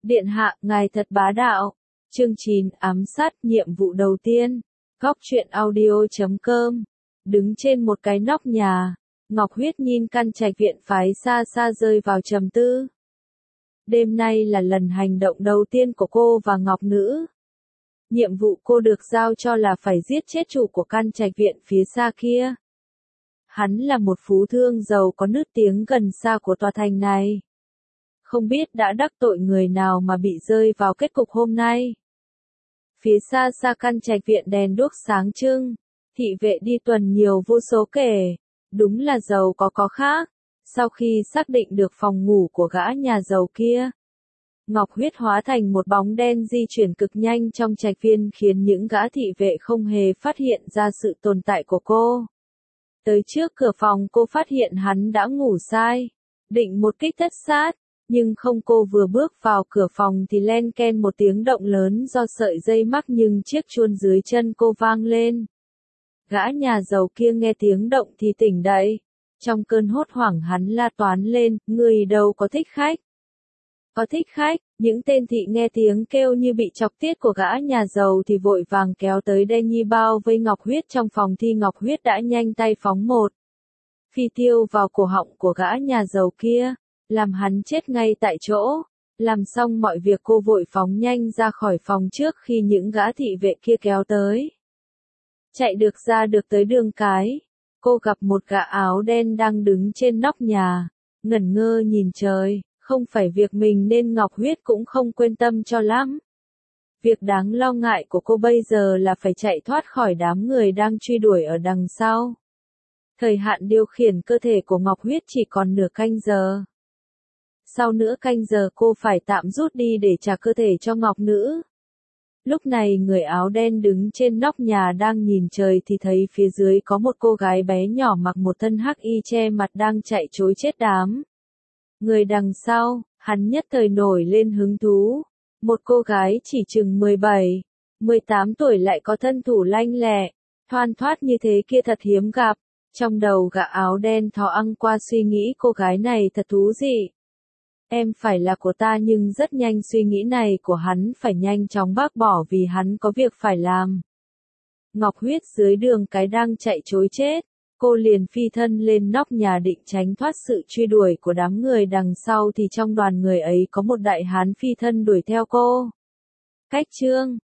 Điện hạ, ngài thật bá đạo. Chương 9, ám sát, nhiệm vụ đầu tiên. Góc truyện audio.com. Đứng trên một cái nóc nhà, Ngọc Huyết nhìn căn trạch viện phái xa xa rơi vào trầm tư. Đêm nay là lần hành động đầu tiên của cô và Ngọc Nữ. Nhiệm vụ cô được giao cho là phải giết chết chủ của căn trạch viện phía xa kia. Hắn là một phú thương giàu có nức tiếng gần xa của tòa thành này. Không biết đã đắc tội người nào mà bị rơi vào kết cục hôm nay. Phía xa xa căn trạch viện đèn đuốc sáng trưng, thị vệ đi tuần nhiều vô số kể, đúng là giàu có khác. Sau khi xác định được phòng ngủ của gã nhà giàu kia, Ngọc Huyết hóa thành một bóng đen di chuyển cực nhanh trong trạch viên khiến những gã thị vệ không hề phát hiện ra sự tồn tại của cô. Tới trước cửa phòng cô phát hiện hắn đã ngủ say, định một kích tất sát, nhưng không, cô vừa bước vào cửa phòng thì len ken một tiếng động lớn do sợi dây mắc nhưng chiếc chuông dưới chân cô vang lên. Gã nhà giàu kia nghe tiếng động thì tỉnh dậy. Trong cơn hốt hoảng hắn la toán lên, người đâu có thích khách. Có thích khách, những tên thị nghe tiếng kêu như bị chọc tiết của gã nhà giàu thì vội vàng kéo tới đây nhi bao vây Ngọc Huyết trong phòng thi. Ngọc Huyết đã nhanh tay phóng một phi tiêu vào cổ họng của gã nhà giàu kia, làm hắn chết ngay tại chỗ. Làm xong mọi việc cô vội phóng nhanh ra khỏi phòng trước khi những gã thị vệ kia kéo tới. Chạy được ra được tới đường cái, cô gặp một gã áo đen đang đứng trên nóc nhà, ngẩn ngơ nhìn trời. Không phải việc mình nên Ngọc Huyết cũng không quan tâm cho lắm. Việc đáng lo ngại của cô bây giờ là phải chạy thoát khỏi đám người đang truy đuổi ở đằng sau. Thời hạn điều khiển cơ thể của Ngọc Huyết chỉ còn nửa canh giờ. Sau nửa canh giờ cô phải tạm rút đi để trả cơ thể cho Ngọc Nữ. Lúc này người áo đen đứng trên nóc nhà đang nhìn trời thì thấy phía dưới có một cô gái bé nhỏ mặc một thân hắc y che mặt đang chạy trối chết đám người đằng sau. Hắn nhất thời nổi lên hứng thú. Một cô gái chỉ chừng 17, 18 tuổi lại có thân thủ lanh lẹ, thoăn thoắt như thế kia thật hiếm gặp. Trong đầu gã áo đen thò ăng qua suy nghĩ cô gái này thật thú vị. Em phải là của ta, nhưng rất nhanh suy nghĩ này của hắn phải nhanh chóng bác bỏ vì hắn có việc phải làm. Ngọc Huyết dưới đường cái đang chạy trối chết. Cô liền phi thân lên nóc nhà định tránh thoát sự truy đuổi của đám người đằng sau thì trong đoàn người ấy có một đại hán phi thân đuổi theo cô. Cách chương